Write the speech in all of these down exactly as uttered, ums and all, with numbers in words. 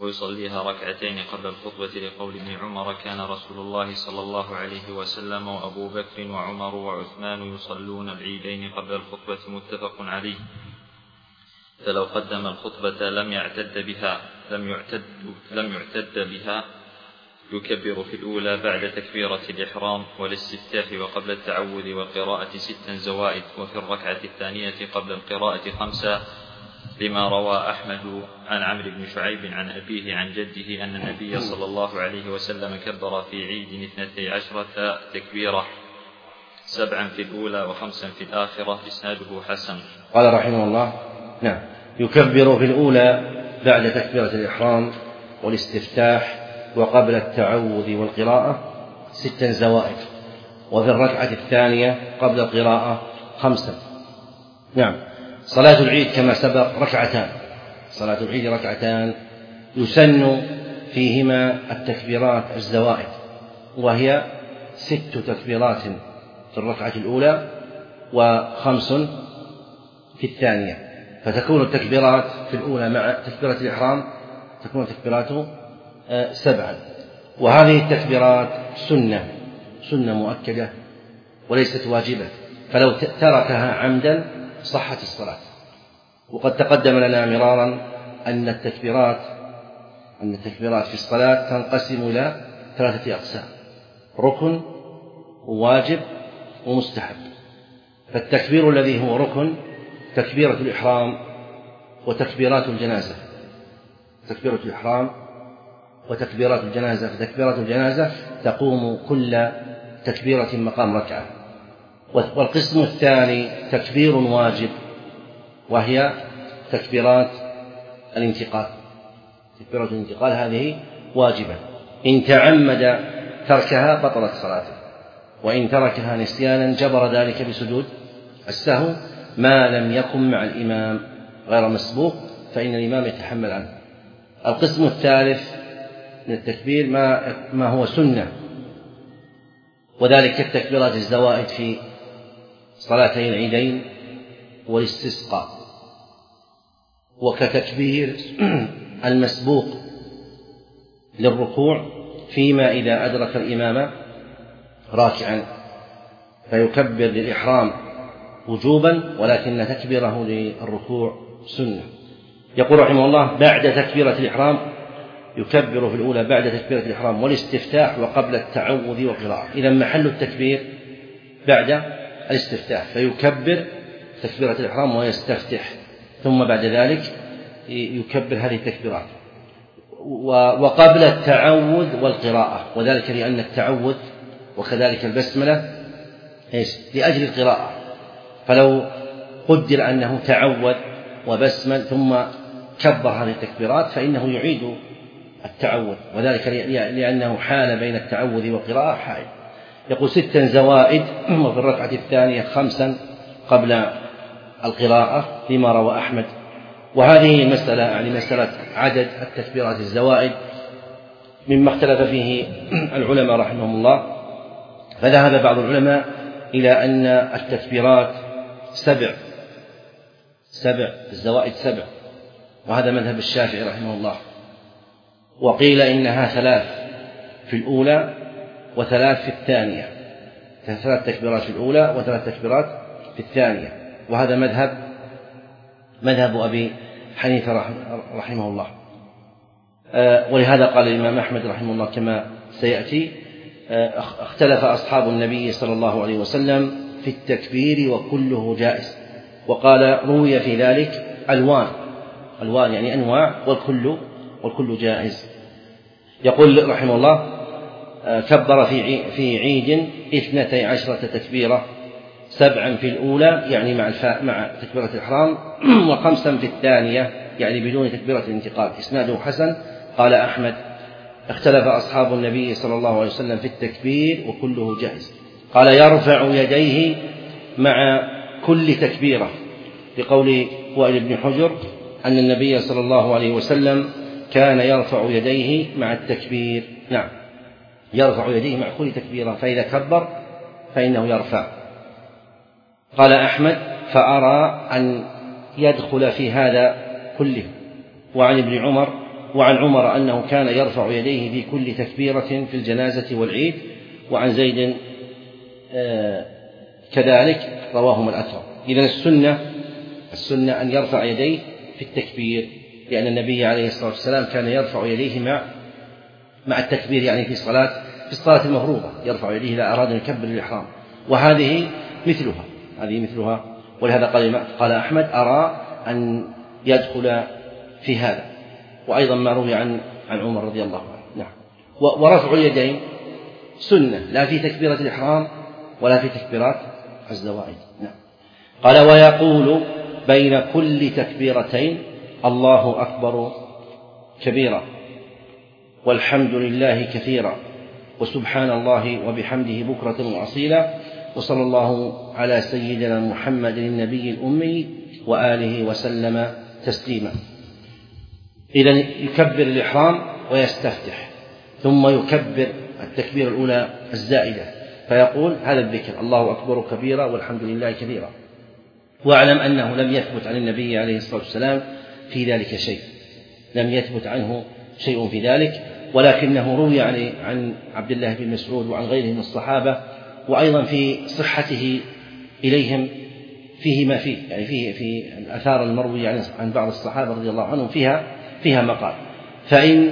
ويصليها ركعتين قبل الخطبة لقول ابن عمر كان رسول الله صلى الله عليه وسلم وأبو بكر وعمر وعثمان يصلون العيدين قبل الخطبة متفق عليه. فلو قدم الخطبة لم يعتد بها لم يعتد, لم يعتد بها يكبر في الأولى بعد تكبيرة الإحرام والاستفتاح وقبل التعوذ والقراءة ستا زوائد، وفي الركعة الثانية قبل القراءة خمسة، لما روى أحمد عن عمرو بن شعيب عن أبيه عن جده أن النبي صلى الله عليه وسلم كبر في عيد اثنتي عشرة تكبيرة، سبعا في الأولى وخمسا في الآخرة. إسناده حسن. قال رحمه الله: نعم، يكبر في الأولى بعد تكبيرة الإحرام والاستفتاح وقبل التعوذ والقراءة ستا زوائد، وفي الركعة الثانية قبل القراءة خمسا. نعم. صلاة العيد كما سبق ركعتان، صلاة العيد ركعتان يسن فيهما التكبيرات الزوائد، وهي ست تكبيرات في الركعة الأولى وخمس في الثانية، فتكون التكبيرات في الأولى مع تكبيرة الإحرام تكون تكبيراته سبعا. وهذه التكبيرات سنة سنة مؤكدة وليست واجبة، فلو تركها عمدا صحت الصلاة. وقد تقدم لنا مرارا أن التكبيرات أن التكبيرات في الصلاة تنقسم إلى ثلاثة أقسام: ركن وواجب ومستحب. فالتكبير الذي هو ركن تكبيرة الإحرام وتكبيرات الجنازة، تكبيرة الإحرام وتكبيرات الجنازة. فتكبيرة الجنازة تقوم كل تكبيرة مقام ركعة. والقسم الثاني تكبير واجب، وهي تكبيرات الانتقال. تكبيرة الانتقال هذه واجبة، إن تعمد تركها بطلت صلاته، وإن تركها نسيانا جبر ذلك بسجود السهو ما لم يكن مع الإمام غير مسبوق، فإن الإمام يتحمل عنه. القسم الثالث من التكبير ما, ما هو سنة، وذلك التكبيرات الزوائد في صلاتي العيدين والاستسقاء، وكتكبير المسبوق للركوع فيما إذا أدرك الإمام راكعا فيكبر للإحرام وجوبا، ولكن تكبيره للركوع سنة. يقول رحمه الله: بعد تكبيرة الإحرام يكبر في الأولى بعد تكبيرة الإحرام والاستفتاح وقبل التعوذ والقراءة. إذا محل التكبير بعد الاستفتاح، فيكبر تكبيرة الإحرام ويستفتح، ثم بعد ذلك يكبر هذه التكبيرات وقبل التعوذ والقراءة، وذلك لأن التعوذ وكذلك البسملة لأجل القراءة، فلو قدر أنه تعوذ وبسمل ثم كبر هذه التكبيرات فإنه يعيد التعوذ، وذلك لأنه حال بين التعوذ والقراءة حائل. يقول: ستا زوائد، وفي الركعة الثانية خمسا قبل القراءة، لما روى أحمد. وهذه المسألة يعني مسألة عدد التكبيرات الزوائد مما اختلف فيه العلماء رحمهم الله. فذهب بعض العلماء إلى أن التكبيرات سبع سبع الزوائد سبع، وهذا مذهب الشافعي رحمه الله. وقيل إنها ثلاث في الأولى وثلاث في الثانية، ثلاث تكبيرات في الأولى وثلاث تكبيرات في الثانية، وهذا مذهب مذهب أبي حنيفة رحمه الله. ولهذا قال الإمام أحمد رحمه الله كما سيأتي: اختلف أصحاب النبي صلى الله عليه وسلم في التكبير وكله جائز. وقال: روي في ذلك ألوان ألوان يعني أنواع، والكل والكل جائز. يقول رحمه الله: كبر في في عيد اثنتي عشرة تكبيرة، سبعا في الأولى يعني مع الفاء مع تكبيرة الإحرام، وخمسا في الثانية يعني بدون تكبيرة الانتقال. إسناده حسن. قال أحمد: اختلف أصحاب النبي صلى الله عليه وسلم في التكبير وكله جائز. قال: يرفع يديه مع كل تكبيرة، لقول وائل بن حجر أن النبي صلى الله عليه وسلم كان يرفع يديه مع التكبير. نعم، يرفع يديه مع كل تكبيرة، فإذا كبر فإنه يرفع. قال أحمد: فأرى أن يدخل في هذا كله. وعن ابن عمر وعن عمر أنه كان يرفع يديه في كل تكبيرة في الجنازة والعيد، وعن زيد كذلك رواهما الأثر. إذن السنة السنة أن يرفع يديه في التكبير، لأن النبي عليه الصلاة والسلام كان يرفع يديه مع مع التكبير، يعني في صلاة في الصلاة المفروضة يرفع يديه إذا أراد أن يكبر الإحرام، وهذه مثلها هذه مثلها ولهذا قال قال أحمد أرى أن يدخل في هذا. وأيضا ما روي عن عن عمر رضي الله عنه. نعم. ورفع اليدين سنة لا في تكبيرة الإحرام ولا في تكبيرات الزوائد. نعم. قال ويقول بين كل تكبيرتين الله أكبر كبيرا والحمد لله كثيرا وسبحان الله وبحمده بكرة وأصيلا وصلى الله على سيدنا محمد النبي الأمي وآله وسلم تسليما. إذن يكبر الإحرام ويستفتح ثم يكبر التكبير الأولى الزائدة فيقول هذا الذكر الله أكبر كبيرا والحمد لله كثيرا. واعلم أنه لم يثبت عن النبي عليه الصلاة والسلام في ذلك شيء، لم يثبت عنه شيء في ذلك، ولكنه روي عن عبد الله بن مسعود وعن غيره من الصحابة، وأيضا في صحته إليهم فيه ما فيه، يعني فيه في الآثار المروية عن بعض الصحابة رضي الله عنهم فيها فيها مقال. فإن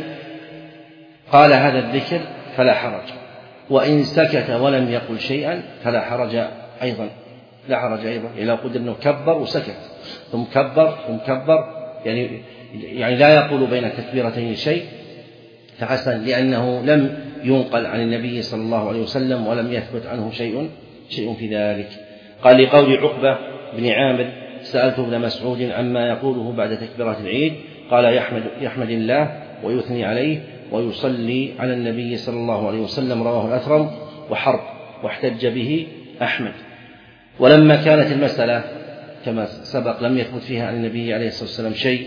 قال هذا الذكر فلا حرج، وإن سكت ولم يقل شيئا فلا حرج أيضا لا حرج أيضا يعني لو قدر أنه كبر وسكت ثم كبر ثم كبر يعني يعني لا يقول بين التكبيرتين شيء فحسن، لأنه لم ينقل عن النبي صلى الله عليه وسلم ولم يثبت عنه شيء شيء في ذلك. قال لقول عقبة بن عامر سألت ابن مسعود عما يقوله بعد تكبيرات العيد قال يحمد, يحمد الله ويثني عليه ويصلي على النبي صلى الله عليه وسلم. رواه الأثرم وحرب واحتج به أحمد. ولما كانت المسألة كما سبق لم يثبت فيها عن النبي عليه الصلاة والسلام شيء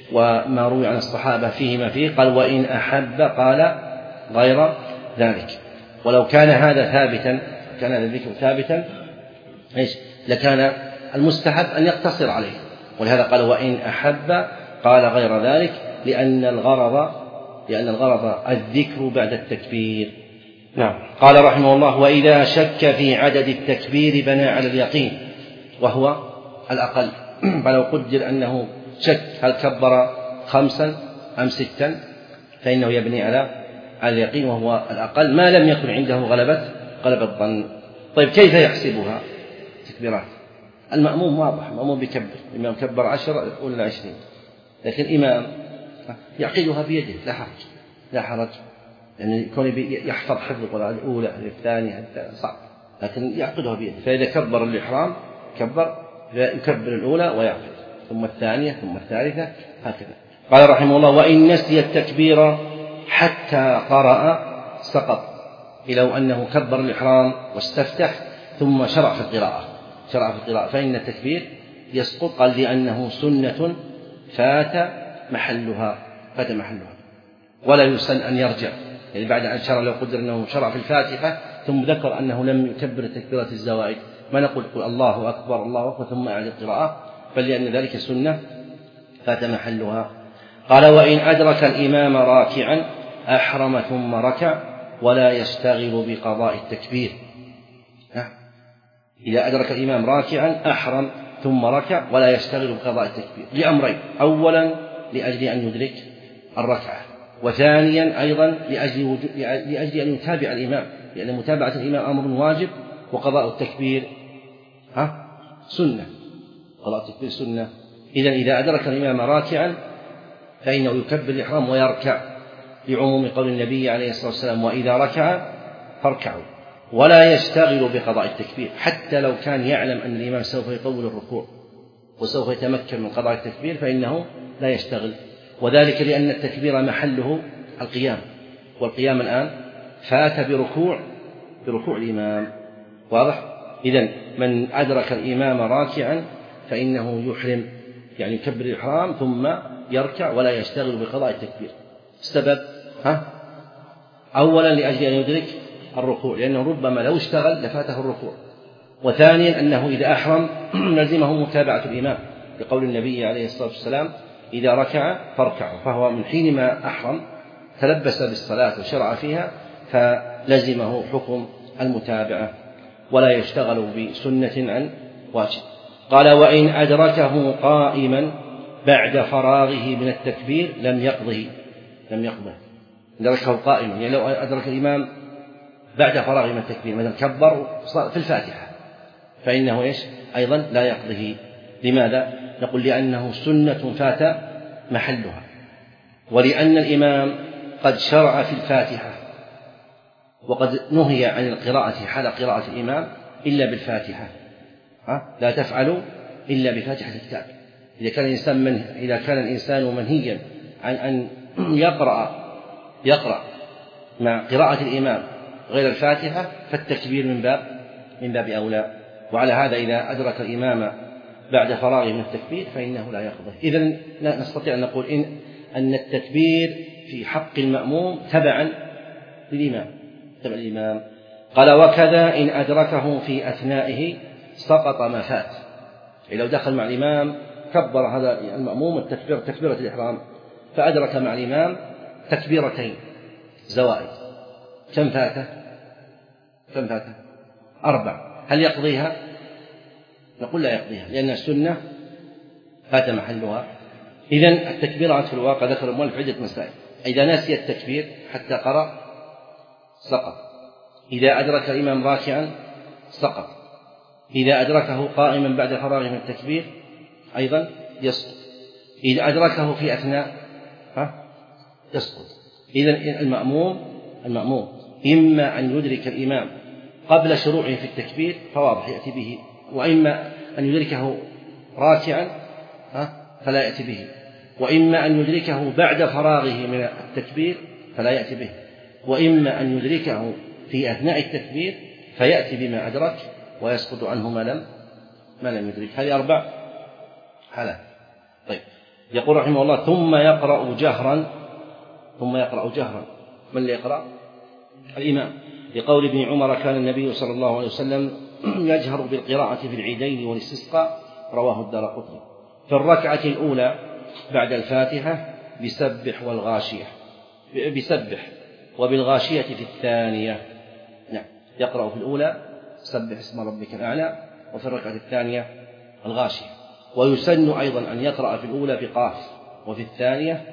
وما روي عن الصحابة فيه ما فيه قال وإن أحب قال غير ذلك. ولو كان هذا ثابتا كان هذا الذكر ثابتا إيش لكان المستحب أن يقتصر عليه، ولهذا قال وإن أحب قال غير ذلك لأن الغرض لأن الغرض الذكر بعد التكبير. نعم. قال رحمه الله وإذا شك في عدد التكبير بنى على اليقين وهو الأقل، فلو قدر أنه شك هل كبر خمسا أم ستا فإنه يبني على اليقين وهو الأقل ما لم يكن عنده غلبة غلبة الظن. طيب كيف يحسبها تكبيرات؟ المأموم واضح، المأموم بيكبر، الإمام كبر عشر ولا عشرين، لكن الإمام يعقدها بيده لا حرج لا حرج يعني يكون يحفظ حفظ القرآن الأولى الثانية صعب، لكن يعقدها بيده. فإذا كبر الإحرام كبر يكبر الأولى ويعقد ثم الثانية ثم الثالثة هكذا. قال رحمه الله وإن نسي التكبير حتى قرأ سقط، لو أنه كبر الإحرام واستفتح ثم شرع في القراءة شرع في القراءة فإن التكبير يسقط. قال لأنه سنة فات محلها فات محلها ولا يسن أن يرجع، يعني بعد أن شرع لو قدر أنه شرع في الفاتحة ثم ذكر أنه لم يكبر تكبيرة الزوائد ما نقول قل الله أكبر الله أكبر ثم أعد القراءة، بل لأن ذلك سنة فات محلها. قال وإن أدرك الإمام راكعا أحرم ثم ركع ولا يشتغل بقضاء التكبير. إذا أدرك الإمام راكعا أحرم ثم ركع ولا يشتغل بقضاء التكبير لأمرين: أولا لأجل أن يدرك الركعة، وثانيا أيضا لأجل, لأجل أن يتابع الإمام، لأن متابعة الإمام أمر واجب وقضاء التكبير ها سنة قضاء التكبير سنة. إذن إذا أدرك الإمام راكعا فإنه يكبر الإحرام ويركع لعموم قول النبي عليه الصلاة والسلام وإذا ركع فاركعوا، ولا يشتغل بقضاء التكبير حتى لو كان يعلم أن الإمام سوف يطول الركوع وسوف يتمكن من قضاء التكبير فإنه لا يشتغل، وذلك لأن التكبير محله القيام، والقيام الآن فات بركوع بركوع الإمام. واضح؟ إذن من أدرك الإمام راكعا فإنه يحرم، يعني يكبر الإحرام ثم يركع ولا يشتغل بقضاء التكبير. السبب ها أولا لأجل أن يدرك الركوع، لأنه ربما لو اشتغل لفاته الركوع، وثانيا أنه إذا أحرم لزمه متابعة الإمام لقول النبي عليه الصلاة والسلام إذا ركع فاركعوا، فهو من حين ما أحرم تلبس بالصلاة وشرع فيها فلزمه حكم المتابعة ولا يشتغل بسنة عن واجب. قال وإن أدركه قائما بعد فراغه من التكبير لم يقضه لم يقضه أدركه قائما، يعني لو أدرك الإمام بعد فراغه من التكبير مثلا كبر في الفاتحة فإنه إيش أيضا لا يقضه. لماذا؟ نقول لأنه سنة فات محلها، ولأن الإمام قد شرع في الفاتحة وقد نهي عن القراءة حال قراءة الإمام إلا بالفاتحة، لا تفعلوا إلا بفاتحة الكتاب. إذا كان الإنسان من إذا كان الإنسان منهيا عن أن يقرأ يقرأ مع قراءة الإمام غير الفاتحة فالتكبير من باب من باب أولى. وعلى هذا إذا أدرك الإمام بعد فراغه من التكبير فإنه لا يقضه. إذن نستطيع أن نقول إن أن التكبير في حق المأموم تبعا للإمام تبع الإمام. قال وكذا إن أدركه في أثنائه سقط ما فات. لو دخل مع الإمام كبر هذا المأموم التكبير تكبيرة الإحرام فأدرك مع الإمام تكبيرتين زوائد، كم فاته؟ كم فاته؟ أربع. هل يقضيها؟ نقول لا يقضيها لأن السنة فات محلها. إذن التكبيرات في الواقع ذكر المؤلف عدة مسائل. إذا نسي التكبير حتى قرأ سقط، إذا أدرك الإمام راكعا سقط، إذا أدركه قائما بعد فراغه من التكبير أيضا يسقط، إذا أدركه في أثناء ها يسقط. إذن المأموم المأموم إما أن يدرك الإمام قبل شروعه في التكبير فواضح يأتي به، وإما أن يدركه راكعا فلا يأتي به، وإما أن يدركه بعد فراغه من التكبير فلا يأتي به، وإما أن يدركه في أثناء التكبير فيأتي بما أدرك ويسقط عنه ما لم ما لم يدرك. هذه أربع حالات. طيب يقول رحمه الله ثم يقرأ جهرا ثم يقرأ جهرا من اللي يقرأ؟ الإمام، لقول ابن عمر كان النبي صلى الله عليه وسلم يجهر بالقراءة في العيدين والاستسقاء، رواه الدارقطني. في الركعة الأولى بعد الفاتحة بسبح والغاشية بسبح وبالغاشية في الثانية. نعم يقرأ في الأولى سبح اسم ربك الأعلى وفي الركعة الثانية الغاشية. ويسن أيضا أن يقرأ في الأولى بقاف وفي الثانية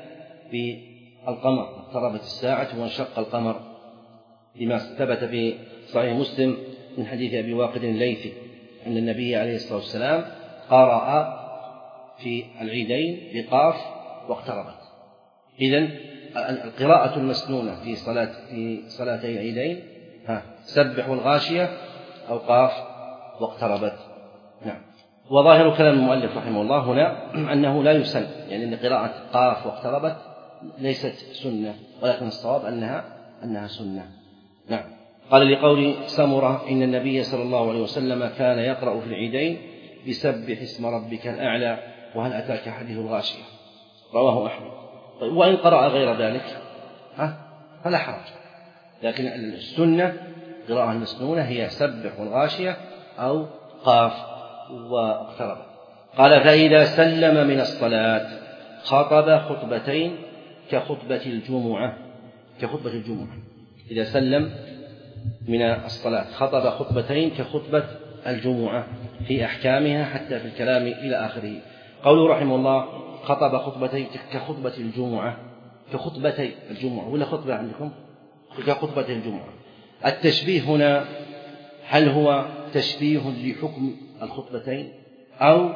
بالقمر اقتربت الساعة وانشق القمر، لما ثبت في صحيح مسلم من حديث أبي واقد الليثي أن النبي عليه الصلاة والسلام قرأ في العيدين بقاف واقتربت. إذن القراءة المسنونة في صلاة في صلاتي العيدين ها سبح والغاشية أو قاف واقتربت. نعم. وظاهر كلام المؤلف رحمه الله هنا أنه لا يسن، يعني أن قراءة قاف واقتربت ليست سنة، ولكن الصواب أنها أنها سنة. نعم. قال لقول سمرة إن النبي صلى الله عليه وسلم كان يقرأ في العيدين بسبح اسم ربك الأعلى وهل أتاك حديث الغاشية، رواه أحمد. طيب وإن قرأ غير ذلك ها فلا حرج، لكن السنة قراءة المسنونة هي سبح والغاشية أو قاف واقترب. قال فإذا سلم من الصلاة خطب خطبتين كخطبة الجمعة كخطبة الجمعة إذا سلم من الصلاة خطب خطبتين كخطبة الجمعة في أحكامها حتى في الكلام إلى آخره. قوله رحمه الله خطب خطبتين كخطبة الجمعة كخطبتي الجمعة ولا خطبة عندكم كخطبة الجمعة. التشبيه هنا هل هو تشبيه لحكم الخطبتين أو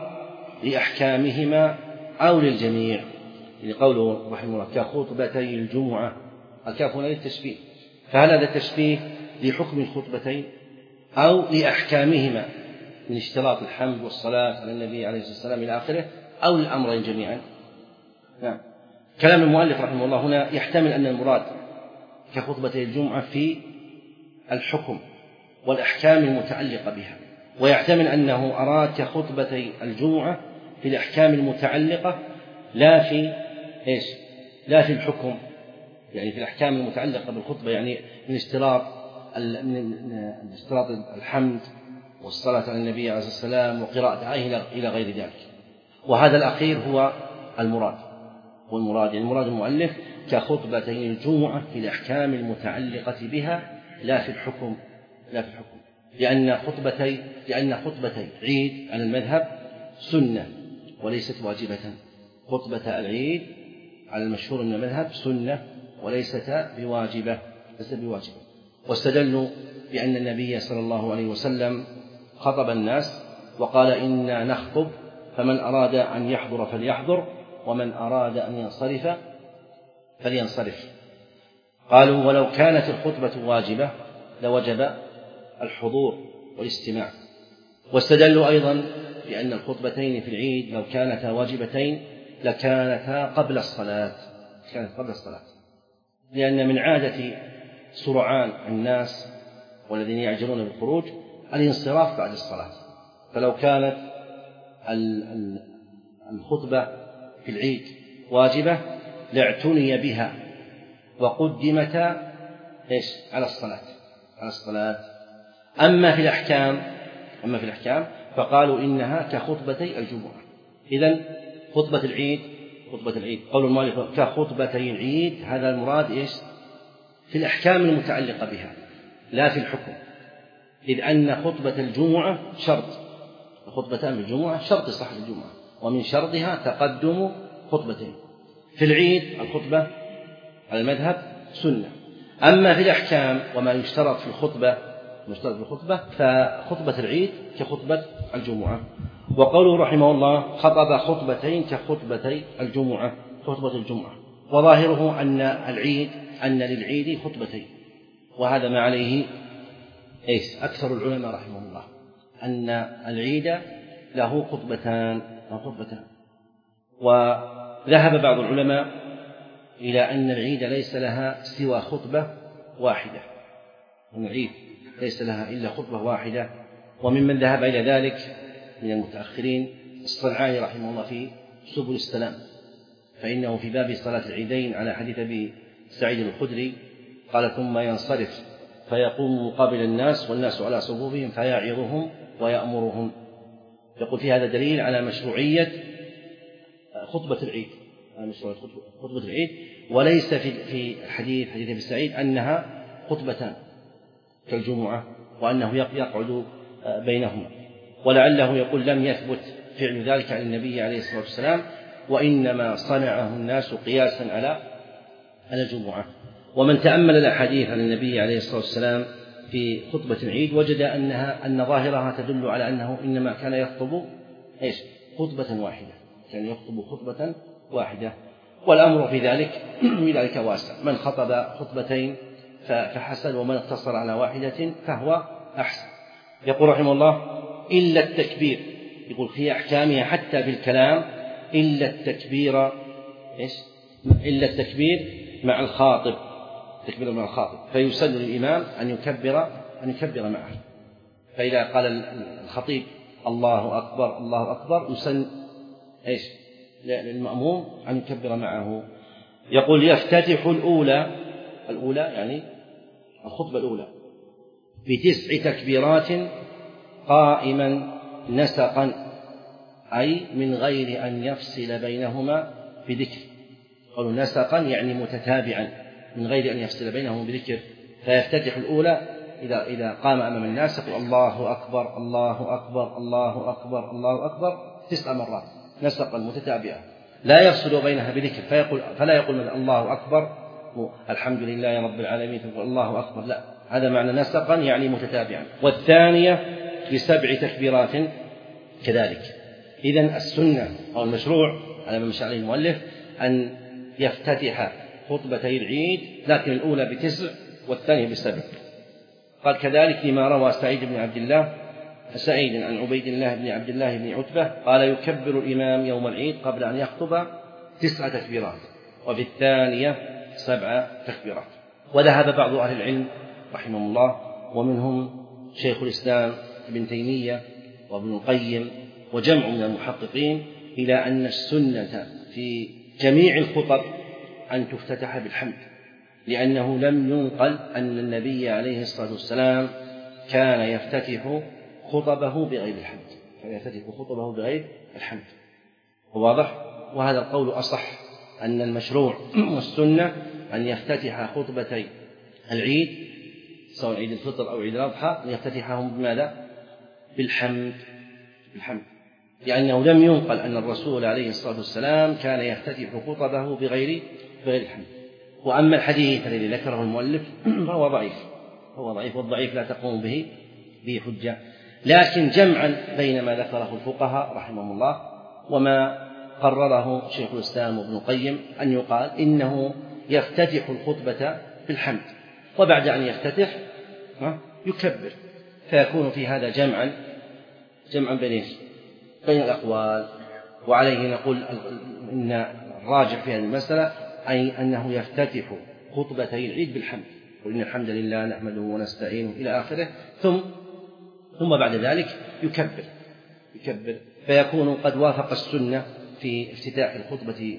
لأحكامهما أو للجميع؟ يعني قوله رحمه الله كخطبتي الجمعة الكاف هنا للتشبيه، فهل هذا تشبيه لحكم الخطبتين أو لأحكامهما من اشتراط الحمد والصلاة على النبي عليه الصلاة والسلام إلى آخره أو للأمرين جميعا؟ نعم. كلام المؤلف رحمه الله هنا يحتمل أن المراد كخطبتي الجمعة في الحكم والأحكام المتعلقة بها، ويحتمل أنه أراد كخطبتي الجمعة في الأحكام المتعلقة لا في إيش لا في الحكم، يعني في الأحكام المتعلقة بالخطبة، يعني من اشتراط من اشتراط الحمد والصلاة على النبي عليه الصلاة والسلام وقراءة آية إلى غير ذلك. وهذا الأخير هو المراد، والمراد يعني المراد المؤلف كخطبتي الجمعة في الأحكام المتعلقة بها لا في الحكم لا في الحكم لأن خطبتي لأن خطبتي عيد على المذهب سنة وليست واجبة. خطبة العيد على المشهور من المذهب سنة وليست بواجبة ليست بواجبة. واستدلوا بأن النبي صلى الله عليه وسلم خطب الناس وقال إنا نخطب فمن أراد أن يحضر فليحضر ومن أراد أن ينصرف فلينصرف. قالوا ولو كانت الخطبة واجبة لوجب الحضور والاستماع. واستدلوا أيضا بأن الخطبتين في العيد لو كانتا واجبتين لكانتا قبل الصلاة كانت قبل الصلاة لأن من عادة سرعان الناس والذين يعجلون بالخروج الانصراف بعد الصلاة. فلو كانت الخطبة في العيد واجبة لاعتني بها وقدمتا إيش على الصلاة على الصلاة. أما في الأحكام أما في الأحكام فقالوا إنها كخطبتي الجمعة. إذن خطبة العيد خطبة العيد قول المؤلف كخطبتي العيد هذا المراد إيش في الأحكام المتعلقة بها لا في الحكم، إذ أن خطبة الجمعة شرط خطبتان بالجمعة شرط صحة الجمعة ومن شرطها تقدم خطبتين. في العيد الخطبة على المذهب سنة. أما في الأحكام وما يشترط في الخطبة يشترط في الخطبة فخطبة العيد كخطبة الجمعة. وقوله رحمه الله خطب خطبتين كخطبتي الجمعة خطبة الجمعة وظاهره أن العيد أن للعيد خطبتين وهذا ما عليه إيش أكثر العلماء رحمه الله أن العيد له خطبتان له خطبتان. وذهب بعض العلماء إلى أن العيد ليس لها سوى خطبة واحدة أن العيد ليس لها إلا خطبة واحدة. وممن ذهب إلى ذلك من المتأخرين الصنعاني رحمه الله في سبل السلام فإنه في باب صلاة العيدين على حديث أبي سعيد الخدري قال ثم ينصرف فيقوم مقابل الناس والناس على صفوفهم فيعظهم ويأمرهم. يقول في هذا دليل على مشروعية خطبة العيد خطبة العيد وليس في الحديث حديث أبي سعيد أنها خطبتان كالجمعة وأنه يقعد بينهما. ولعله يقول لم يثبت فعل ذلك عن النبي عليه الصلاة والسلام وإنما صنعه الناس قياسا على على الجمعة. ومن تأمل الأحاديث عن النبي عليه الصلاة والسلام في خطبة العيد وجد أنها أن ظاهرها تدل على أنه إنما كان يخطب إيش خطبة واحدة كان يخطب خطبة واحدة. والأمر في ذلك في ذلك واسع من خطب خطبتين فحسن ومن اقتصر على واحدة فهو أحسن. يقول رحمه الله إلا التكبير يقول في أحكامها حتى في الكلام إلا التكبير إيش إلا التكبير مع الخاطب تكبير مع الخاطب فيسن للإمام أن يكبر أن يكبر معه. فإذا قال الخطيب الله أكبر الله أكبر يسن إيش للمأموم أن يكبر معه. يقول يفتتح الأولى الأولى يعني الخطبة الأولى بتسع تكبيرات قائما نسقا أي من غير أن يفصل بينهما بذكر. قالوا نسقا يعني متتابعا من غير أن يفصل بينهما بذكر. فيفتتح الأولى إذا إذا قام أمام الناس يقول الله أكبر الله أكبر الله أكبر الله أكبر تسع مرات نسقا متتابعة لا يفصل بينها بذكر فيقول فلا يقول من الله أكبر الحمد لله رب العالمين فيقول الله أكبر لا هذا معنى نسقا يعني متتابعا. والثانية بسبع تكبيرات كذلك. إذن السنة أو المشروع على ما مشى عليه المؤلف أن يفتتح خطبتي العيد لكن الأولى بتسع والثانية بسبع. قال كذلك لما روى سعيد بن عبد الله سعيد عن عبيد الله بن عبد الله بن عتبة قال يكبر الإمام يوم العيد قبل أن يخطب تسع تكبيرات وفي الثانية سبع تكبيرات. وذهب بعض أهل العلم رحمه الله ومنهم شيخ الإسلام ابن تيمية وابن القيم وجمع من المحققين إلى أن السنة في جميع الخطب أن تفتتح بالحمد لأنه لم ينقل أن النبي عليه الصلاة والسلام كان يفتتح خطبه بغير الحمد كان يفتتح خطبه بغير الحمد. واضح؟ وهذا القول أصح أن المشروع والسنة أن يفتتح خطبتي العيد سواء عيد الفطر أو عيد الأضحى أن يفتتحهم بماذا؟ بالحمد بالحمد لأنه لم ينقل أن الرسول عليه الصلاة والسلام كان يفتتح خطبه بغير بغير الحمد. وأما الحديث الذي ذكره المؤلف فهو ضعيف هو ضعيف والضعيف لا تقوم به به حجة. لكن جمعا بين ما ذكره الفقهاء رحمهم الله وما قرره شيخ الإسلام ابن القيم أن يقال إنه يفتتح الخطبة بالحمد وبعد أن يفتتح يكبر، فيكون في هذا جمعا جمعا بين بين الأقوال. وعليه نقول إن الراجح في هذه المسألة أي أنه يفتتح خطبتي العيد بالحمد، وإن الحمد لله نحمده ونستعينه إلى آخره، ثم ثم بعد ذلك يكبر يكبر فيكون قد وافق السنة في افتتاح الخطبة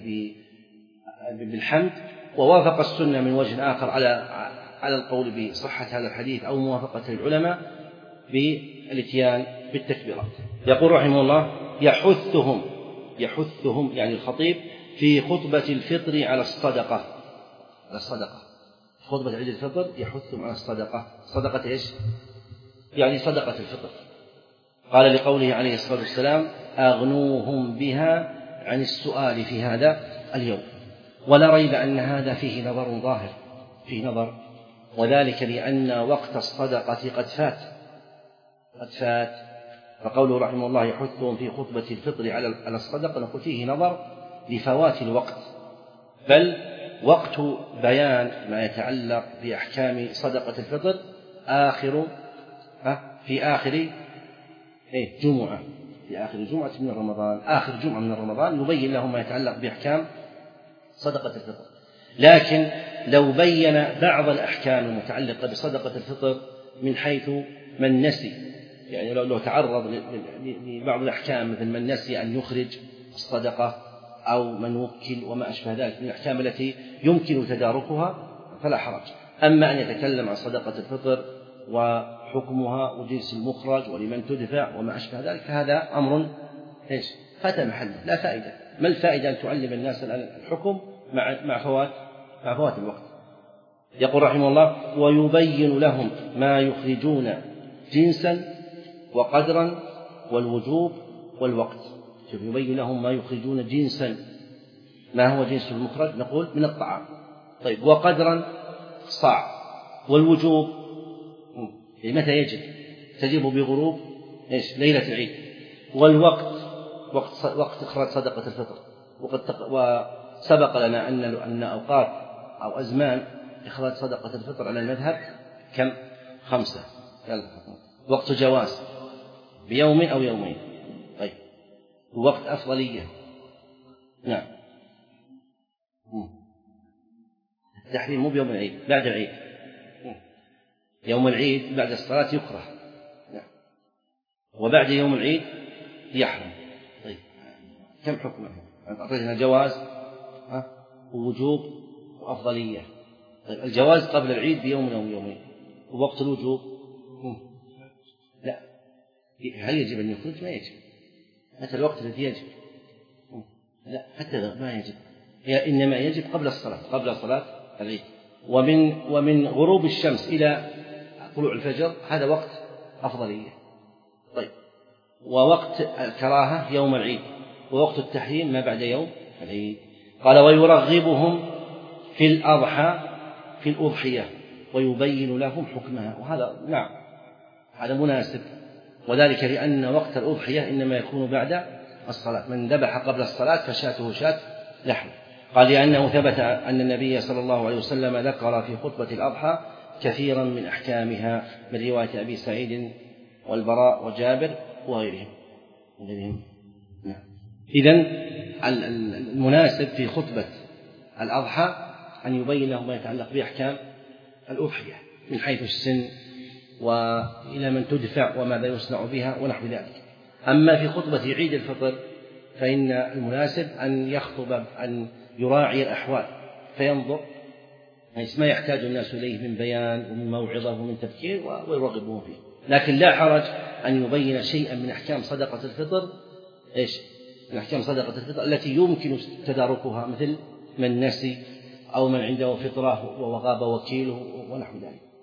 بالحمد، ووافق السنة من وجه آخر على على القول بصحة هذا الحديث أو موافقة العلماء بالاتيان بالتكبيرات. يقول رحمه الله: يحثهم يحثهم يعني الخطيب في خطبة الفطر على الصدقة على الصدقة خطبة عيد الفطر يحثهم على الصدقة. صدقة إيش؟ يعني صدقة الفطر. قال لقوله عليه الصلاة والسلام: أغنوهم بها عن السؤال في هذا اليوم. ولا ريب أن هذا فيه نظر ظاهر فيه نظر وذلك لأن وقت الصدقة قد فات قد فات فقوله رحمه الله يحثهم في خطبة الفطر على الصدقة نقول فيه نظر لفوات الوقت، بل وقت بيان ما يتعلق بأحكام صدقة الفطر آخر في آخر جمعة في آخر جمعة من رمضان آخر جمعة من رمضان يبين لهم ما يتعلق بأحكام صدقة الفطر. لكن لو بين بعض الأحكام المتعلقة بصدقة الفطر من حيث من نسي، يعني لو تعرض لبعض الأحكام مثل من نسي أن يخرج الصدقة أو من وكل وما أشبه ذلك من الأحكام التي يمكن تداركها فلا حرج. أما أن يتكلم عن صدقة الفطر وحكمها وجنس المخرج ولمن تدفع وما أشبه ذلك فهذا أمر إيش؟ فات محله لا فائدة. ما الفائدة أن تعلم الناس الحكم مع مع فوات مع فوات الوقت؟ يقول رحمه الله: ويبين لهم ما يخرجون جنسا وقدرا والوجوب والوقت. شوف، يبين لهم ما يخرجون جنسا. ما هو جنس المخرج؟ نقول من الطعام. طيب، وقدرا صاع، والوجوب متى يجب؟ تجب بغروب ايش؟ ليلة العيد. والوقت وقت وقت إخراج صدقة الفطر. وقد وسبق لنا أن أن أوقات أو أزمان إخراج صدقة الفطر على المذهب كم؟ خمسة. وقت جواز بيوم أو يومين. طيب، ووقت أفضلية. نعم، التحريم مو بيوم العيد، بعد العيد. يوم العيد بعد الصلاة يكره، نعم. وبعد يوم العيد يحرم. طيب، كم حكمه؟ أعطينا جواز ووجوب وأفضلية. طيب، الجواز قبل العيد بيوم أو يومين، ووقت الوجوب لا. هل يجب أن يخرج؟ ما يجب. حتى الوقت الذي يجب لا، حتى ما يجب، إنما يجب قبل الصلاة قبل صلاة العيد. ومن ومن غروب الشمس إلى طلوع الفجر هذا وقت أفضلية. طيب، ووقت الكراهة يوم العيد، ووقت التحريم ما بعد يوم العيد. قال: ويرغبهم في الأضحى في الأضحية ويبين لهم حكمها. وهذا نعم هذا مناسب، وذلك لأن وقت الأضحية إنما يكون بعد الصلاة. من ذبح قبل الصلاة فشاته شاة لحم. قال: لأنه ثبت أن النبي صلى الله عليه وسلم ذكر في خطبة الأضحى كثيرا من أحكامها من رواية أبي سعيد والبراء وجابر وغيرهم. إذن المناسب في خطبة الأضحى أن يبين لهم ما يتعلق بأحكام الأضحية من حيث السن وإلى من تدفع وماذا يصنع بها ونحو ذلك. أما في خطبة عيد الفطر فإن المناسب أن يخطب أن يراعي الأحوال فينظر ما يحتاج الناس إليه من بيان ومن موعظة ومن تفكير ويرغبون فيه. لكن لا حرج أن يبين شيئا من أحكام صدقة الفطر إيش؟ من أحكام صدقة الفطر التي يمكن تداركها، مثل من نسي أو من عنده فطرة وغاب وكيله ونحو ذلك.